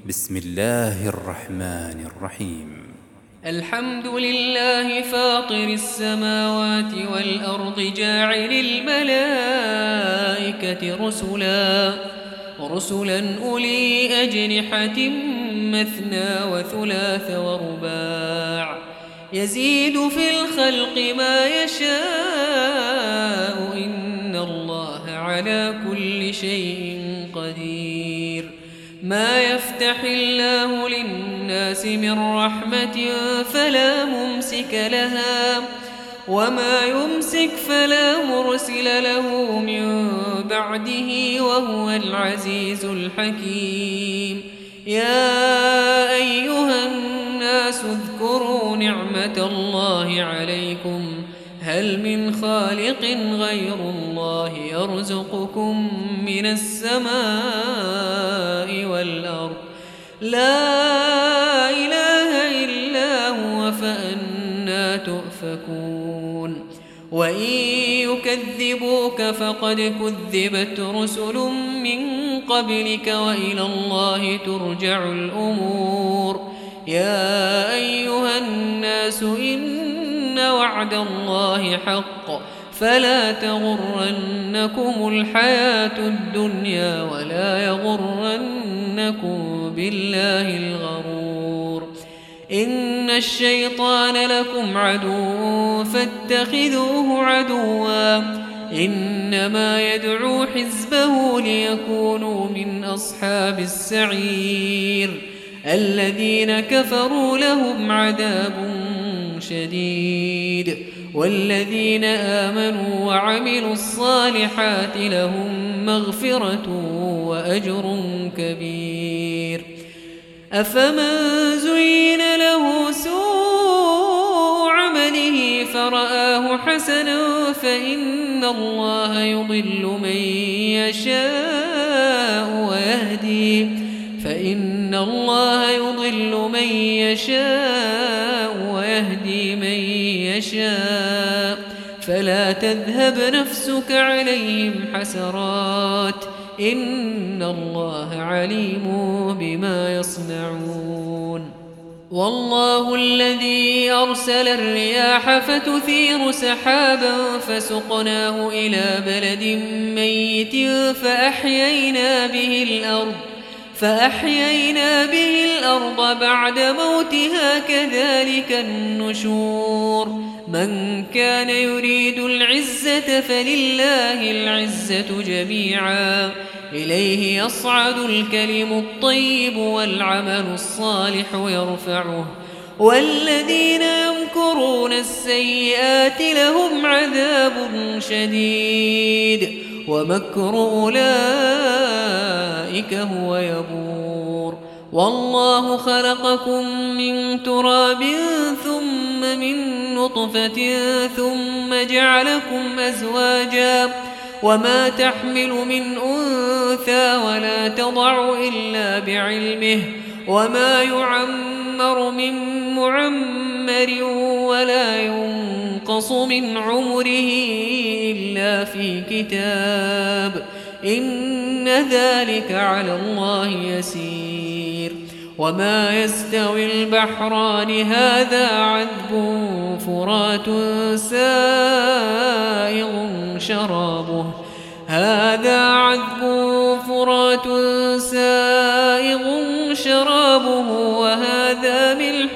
بسم الله الرحمن الرحيم. الحمد لله فاطر السماوات والأرض جاعل الملائكة رسلا أولي أجنحة مثنى وثلاث ورباع يزيد في الخلق ما يشاء إن الله على كل شيء قدير. ما يفتح الله للناس من رحمة فلا ممسك لها وما يمسك فلا مرسل له من بعده وهو العزيز الحكيم. يا أيها الناس اذكروا نعمة الله عليكم هل من خالق غير الله يرزقكم من السماء والأرض لا إله إلا هو فأنى تؤفكون. وإن يكذبوك فقد كذبت رسل من قبلك وإلى الله ترجع الأمور. يا أيها الناس إن وعد الله حق فلا تغرنكم الحياة الدنيا ولا يغرنكم بالله الغرور. إن الشيطان لكم عدو فاتخذوه عدوا إنما يدعو حزبه ليكونوا من أصحاب السعير. الذين كفروا لهم عذاب شديد والذين آمنوا وعملوا الصالحات لهم مغفرة وأجر كبير. أفمن زين له سوء عمله فرآه حسنا فإن الله يضل من يشاء ويهدي من يشاء فلا تذهب نفسك عليهم حسرات إن الله عليم بما يصنعون. والله الذي أرسل الرياح فتثير سحابا فسقناه إلى بلد ميت فأحيينا به الأرض بعد موتها كذلك النشور. من كان يريد العزة فلله العزة جميعا إليه يصعد الكلم الطيب والعمل الصالح يرفعه والذين يمكرون السيئات لهم عذاب شديد ومكر أولئك هو يبور. والله خلقكم من تراب ثم من نطفة ثم جعلكم أزواجا وما تحمل من أنثى ولا تضع إلا بعلمه وما يعمر من معمر ولا ينقص من عمره إلا في كتاب إن ذلك على الله يسير. وما يستوي البحران هذا عذب فرات سائغ شرابه وهذا ملح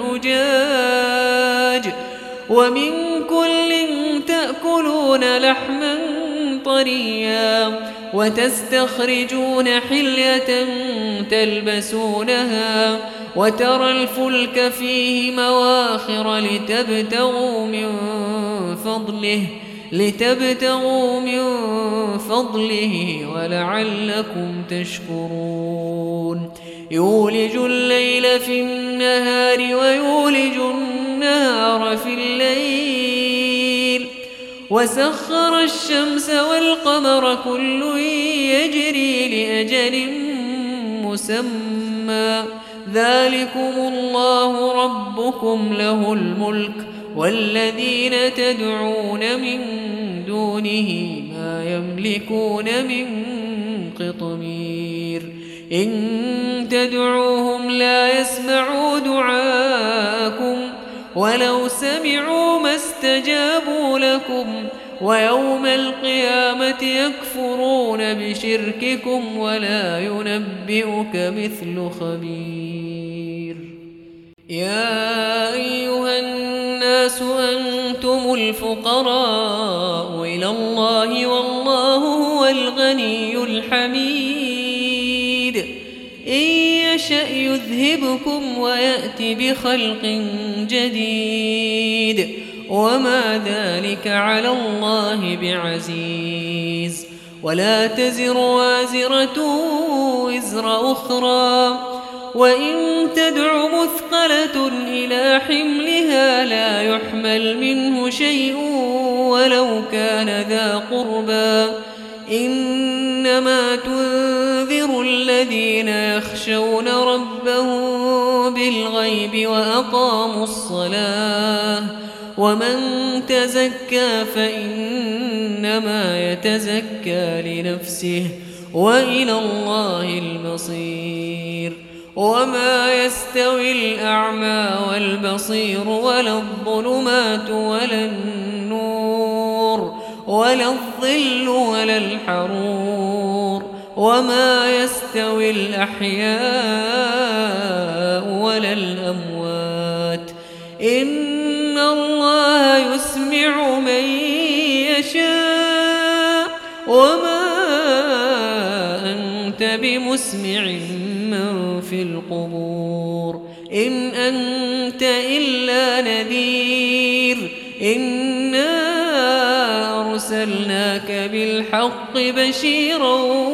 أجاج ومن كل تأكلون لحما طريا وتستخرجون حلية تلبسونها وترى الفلك فيه مواخر لتبتغوا من فضله ولعلكم تشكرون. يولج الليل في النهار ويولج النهار في الليل وسخر الشمس والقمر كل يجري لأجل مسمى ذلكم الله ربكم له الملك والذين تدعون من دونه ما يملكون من قطمير. إن تدعوهم لا يسمعوا دعاءكم ولو سمعوا ما استجابوا لكم ويوم القيامة يكفرون بشرككم ولا ينبئك مثل خبير. يا أيها الناس أنتم الفقراء إلى الله والله هو الغني الحميد. إن يشأ يذهبكم ويأتي بخلق جديد وما ذلك على الله بعزيز. ولا تزر وازرة وزر أخرى وإن تدع مثقلة إلى حملها لا يحمل منه شيء ولو كان ذا قربى إنما تنذر الذين يخشون ربهم بالغيب وأقاموا الصلاة ومن تزكى فإنما يتزكى لنفسه وإلى الله المصير. وما يستوي الأعمى والبصير ولا الظلمات ولا النور ولا الظل ولا الحرور وما يستوي الأحياء ولا الأموات إن الله يسمع من يشاء وما أنت بمسمع من في القبور إن أنت إلا نذير. إنا أرسلناك بالحق بشيرا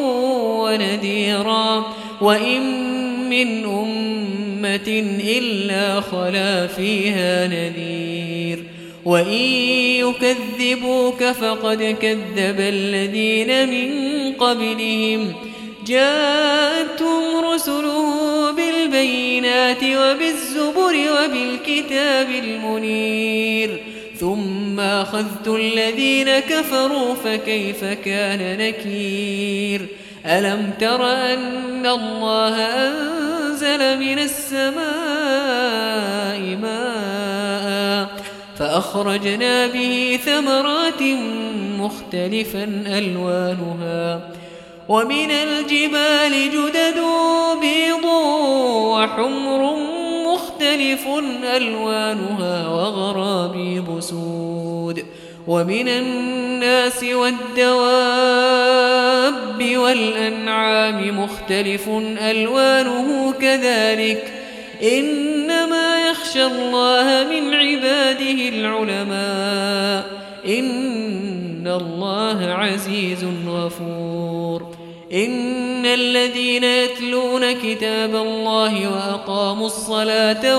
ونذيرا وإن من أمة إلا خلا فيها نذير وإن يكذبوك فقد كذب الذين من قبلهم جاءتهم رسلهم بالبينات وبالزبر وبالكتاب المنير ثم أخذت الذين كفروا فكيف كان نكير. ألم تر أن الله أنزل من السماء ماء فأخرجنا به ثمرات مختلفا ألوانها ومن الجبال جدد بيض وحمر مختلف ألوانها وغرابيب سود ومن الناس والدواب والأنعام مختلف ألوانه كذلك إنما يخشى الله من عباده العلماء إن الله عزيز غفور. إن الذين يتلون كتاب الله وأقاموا الصلاة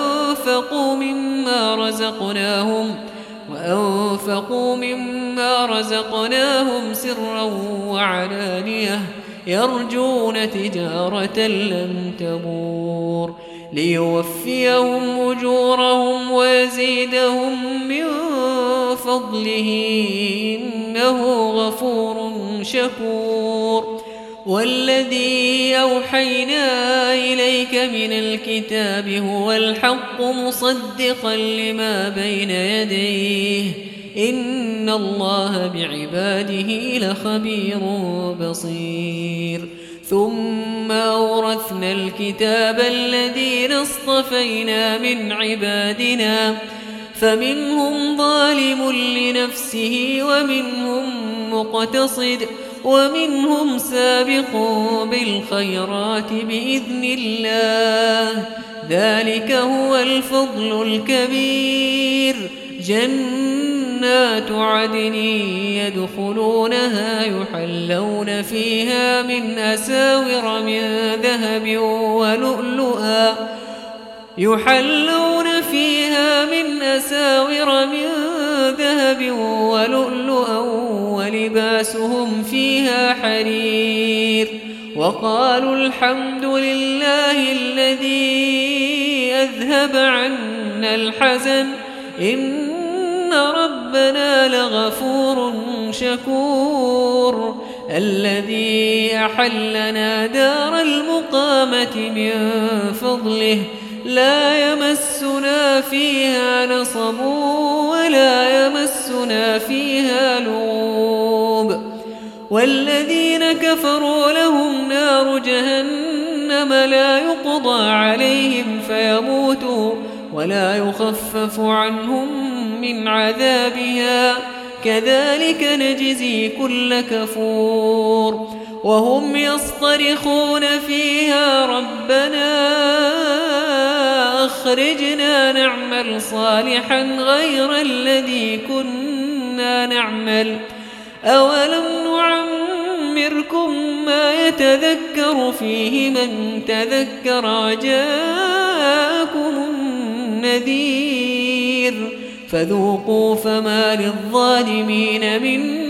وأنفقوا مما رزقناهم سرا وعلانية يرجون تجارة لن تبور ليوفيهم أجورهم ويزيدهم من فضله إنه غفور شكور. والذي أوحينا إليك من الكتاب هو الحق مصدقا لما بين يديه إن الله بعباده لخبير بصير. ثم أورثنا الكتاب الذين اصطفينا من عبادنا فمنهم ظالم لنفسه ومنهم مقتصد ومنهم سابق بالخيرات بإذن الله ذلك هو الفضل الكبير. جنات عدن يدخلونها يحلون فيها من أساور من ذهب ولؤلؤا ولباسهم فيها حرير وقالوا الحمد لله الذي أذهب عنا الحزن إن ربنا لغفور شكور. الذي أحلنا دار المقامة من فضله لا يمسنا فيها نصب ولا يمسنا فيها لغوب والذين كفروا لهم نار جهنم لا يقضى عليهم فيموتوا ولا يخفف عنهم من عذابها كذلك نجزي كل كفور وهم يصطرخون فيها ربنا أخرجنا نعمل صالحا غير الذي كنا نعمل أولم نعمركم ما يتذكر فيه من تذكر وجاءكم النذير فذوقوا فما للظالمين من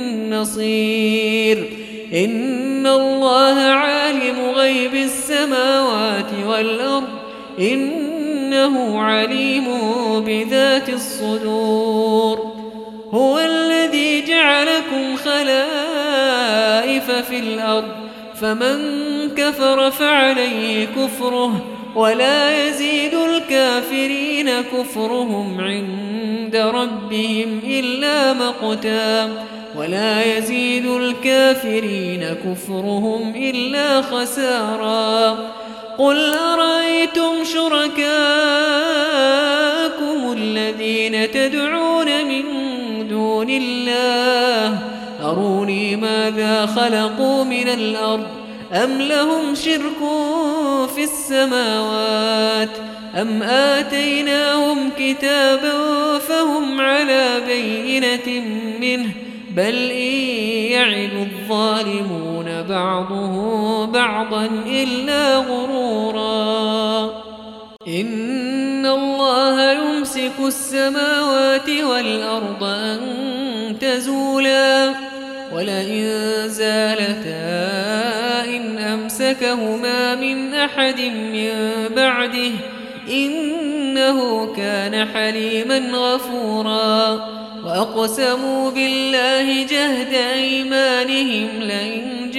نصير إن الله عالم غيب السماوات والأرض إنه عليم بذات الصدور هو الذي جعلكم خلائف في الأرض فمن كفر فعليه كفره ولا يزيد الكافرين كفرهم عند ربهم إلا مقتا ولا يزيد الكافرين كفرهم إلا خسارا قل أرأيتم شركاءكم الذين تدعون من دون الله أروني ماذا خلقوا من الأرض أم لهم شرك في السماوات أم آتيناهم كتابا فهم على بينة منه بل إن يعد الظالمون بعضهم بعضا إلا غرورا إن الله يمسك السماوات والأرض أن تزولا ولئن زالتا إن أمسكهما من أحد من بعده إنه كان حليما غفورا وأقسموا بالله جهد أيمانهم لئن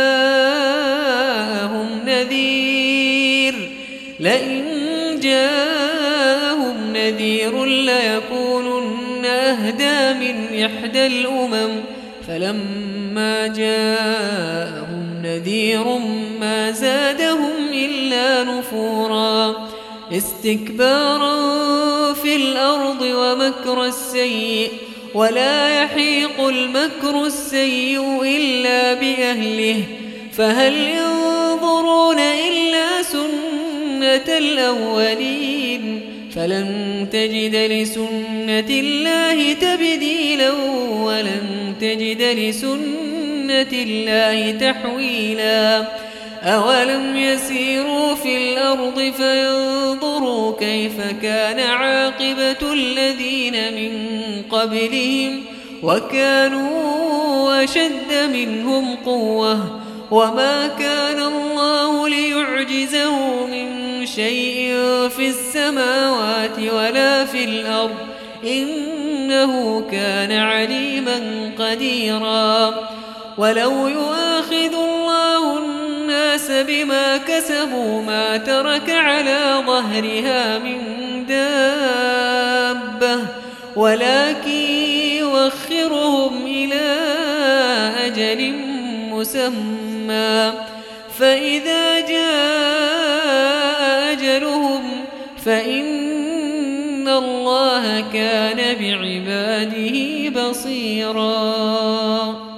جاءهم نذير ليكونن أهدى من إحدى الأمم فلما جاءهم نذير ما زادهم إلا نفورا استكبارا في الأرض ومكر السيء ولا يحيق المكر السيء إلا بأهله فهل ينظرون إلا سنة الأولين فلن تجد لسنة الله تبديلا ولن تجد لسنة الله تحويلا أولم يسيروا في الأرض فينظروا كيف كان عاقبة الذين من قبلهم وكانوا أشد منهم قوة وما كان الله ليعجزه من شيء في السماوات ولا في الأرض إنه كان عليما قديرا ولو يؤاخذ الله الناس بما كسبوا ما ترك على ظهرها من دابة ولكن يؤخرهم إلى أجل مسمى فإذا جاء أجلهم فإن الله كان بعباده بصيراً